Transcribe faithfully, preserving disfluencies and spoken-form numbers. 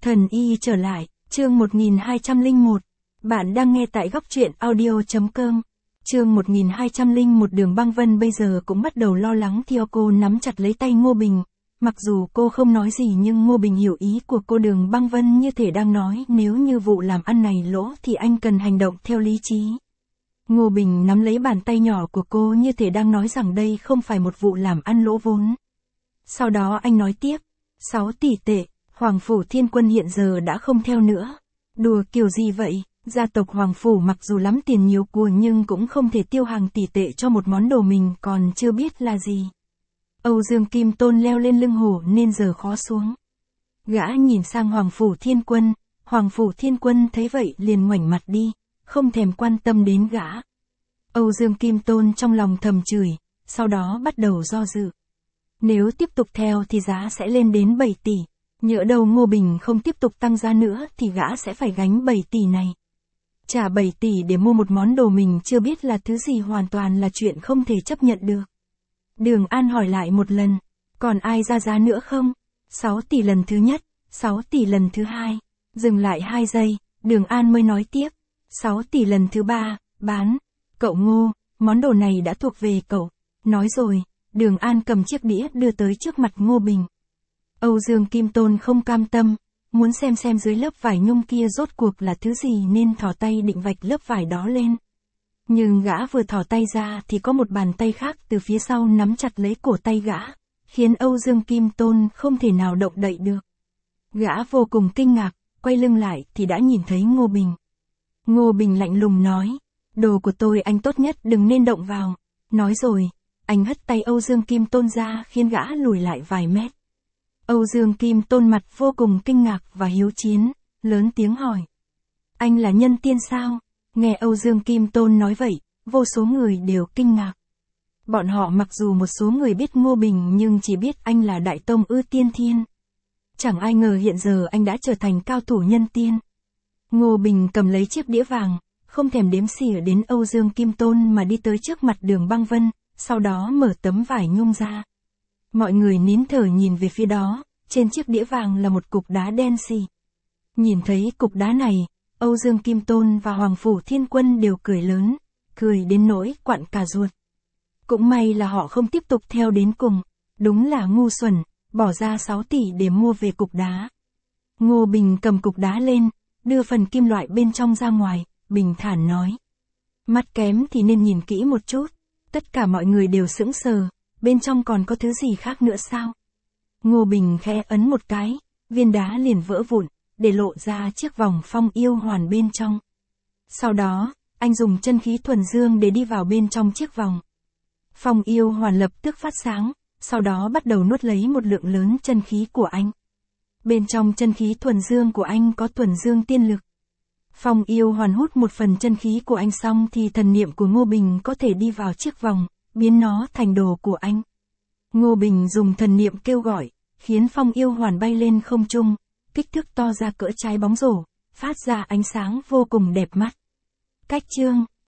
Thần y trở lại, chương một nghìn hai trăm lẻ một. Bạn đang nghe tại góc truyện audio.com. Chương một nghìn hai trăm lẻ một. Đường Băng Vân bây giờ cũng bắt đầu lo lắng theo cô nắm chặt lấy tay Ngô Bình. Mặc dù cô không nói gì nhưng Ngô Bình hiểu ý của cô. Đường Băng Vân như thể đang nói nếu như vụ làm ăn này lỗ thì anh cần hành động theo lý trí. Ngô Bình nắm lấy bàn tay nhỏ của cô như thể đang nói rằng đây không phải một vụ làm ăn lỗ vốn. Sau đó anh nói tiếp, sáu tỷ tệ, Hoàng Phủ Thiên Quân hiện giờ đã không theo nữa. Đùa kiểu gì vậy, gia tộc Hoàng Phủ mặc dù lắm tiền nhiều của nhưng cũng không thể tiêu hàng tỷ tệ cho một món đồ mình còn chưa biết là gì. Âu Dương Kim Tôn leo lên lưng hổ nên giờ khó xuống. Gã nhìn sang Hoàng Phủ Thiên Quân, Hoàng Phủ Thiên Quân thấy vậy liền ngoảnh mặt đi, không thèm quan tâm đến gã. Âu Dương Kim Tôn trong lòng thầm chửi, sau đó bắt đầu do dự. Nếu tiếp tục theo thì giá sẽ lên đến bảy tỷ. Nhỡ đâu Ngô Bình không tiếp tục tăng giá nữa thì gã sẽ phải gánh bảy tỷ này. Trả bảy tỷ để mua một món đồ mình chưa biết là thứ gì hoàn toàn là chuyện không thể chấp nhận được. Đường An hỏi lại một lần, còn ai ra giá nữa không? sáu tỷ lần thứ nhất, sáu tỷ lần thứ hai. Dừng lại hai giây, Đường An mới nói tiếp, sáu tỷ lần thứ ba, bán. Cậu Ngô, món đồ này đã thuộc về cậu. Nói rồi, Đường An cầm chiếc đĩa đưa tới trước mặt Ngô Bình. Âu Dương Kim Tôn không cam tâm, muốn xem xem dưới lớp vải nhung kia rốt cuộc là thứ gì nên thò tay định vạch lớp vải đó lên. Nhưng gã vừa thò tay ra thì có một bàn tay khác từ phía sau nắm chặt lấy cổ tay gã, khiến Âu Dương Kim Tôn không thể nào động đậy được. Gã vô cùng kinh ngạc, quay lưng lại thì đã nhìn thấy Ngô Bình. Ngô Bình lạnh lùng nói, đồ của tôi anh tốt nhất đừng nên động vào. Nói rồi, anh hất tay Âu Dương Kim Tôn ra khiến gã lùi lại vài mét. Âu Dương Kim Tôn mặt vô cùng kinh ngạc và hiếu chiến, lớn tiếng hỏi. Anh là nhân tiên sao? Nghe Âu Dương Kim Tôn nói vậy, vô số người đều kinh ngạc. Bọn họ mặc dù một số người biết Ngô Bình nhưng chỉ biết anh là Đại Tông Ư Tiên Thiên. Chẳng ai ngờ hiện giờ anh đã trở thành cao thủ nhân tiên. Ngô Bình cầm lấy chiếc đĩa vàng, không thèm đếm xỉa đến Âu Dương Kim Tôn mà đi tới trước mặt Đường Băng Vân, sau đó mở tấm vải nhung ra. Mọi người nín thở nhìn về phía đó, trên chiếc đĩa vàng là một cục đá đen xì. Nhìn thấy cục đá này, Âu Dương Kim Tôn và Hoàng Phủ Thiên Quân đều cười lớn, cười đến nỗi quặn cả ruột. Cũng may là họ không tiếp tục theo đến cùng, đúng là ngu xuẩn, bỏ ra sáu tỷ để mua về cục đá. Ngô Bình cầm cục đá lên, đưa phần kim loại bên trong ra ngoài, bình thản nói. Mắt kém thì nên nhìn kỹ một chút. Tất cả mọi người đều sững sờ, bên trong còn có thứ gì khác nữa sao? Ngô Bình khẽ ấn một cái, viên đá liền vỡ vụn, để lộ ra chiếc vòng phong yêu hoàn bên trong. Sau đó, anh dùng chân khí thuần dương để đi vào bên trong chiếc vòng. Phong yêu hoàn lập tức phát sáng, sau đó bắt đầu nuốt lấy một lượng lớn chân khí của anh. Bên trong chân khí thuần dương của anh có thuần dương tiên lực. Phong yêu hoàn hút một phần chân khí của anh xong thì thần niệm của Ngô Bình có thể đi vào chiếc vòng, biến nó thành đồ của anh. Ngô Bình dùng thần niệm kêu gọi, khiến phong yêu hoàn bay lên không trung, kích thước to ra cỡ trái bóng rổ, phát ra ánh sáng vô cùng đẹp mắt. Cách chương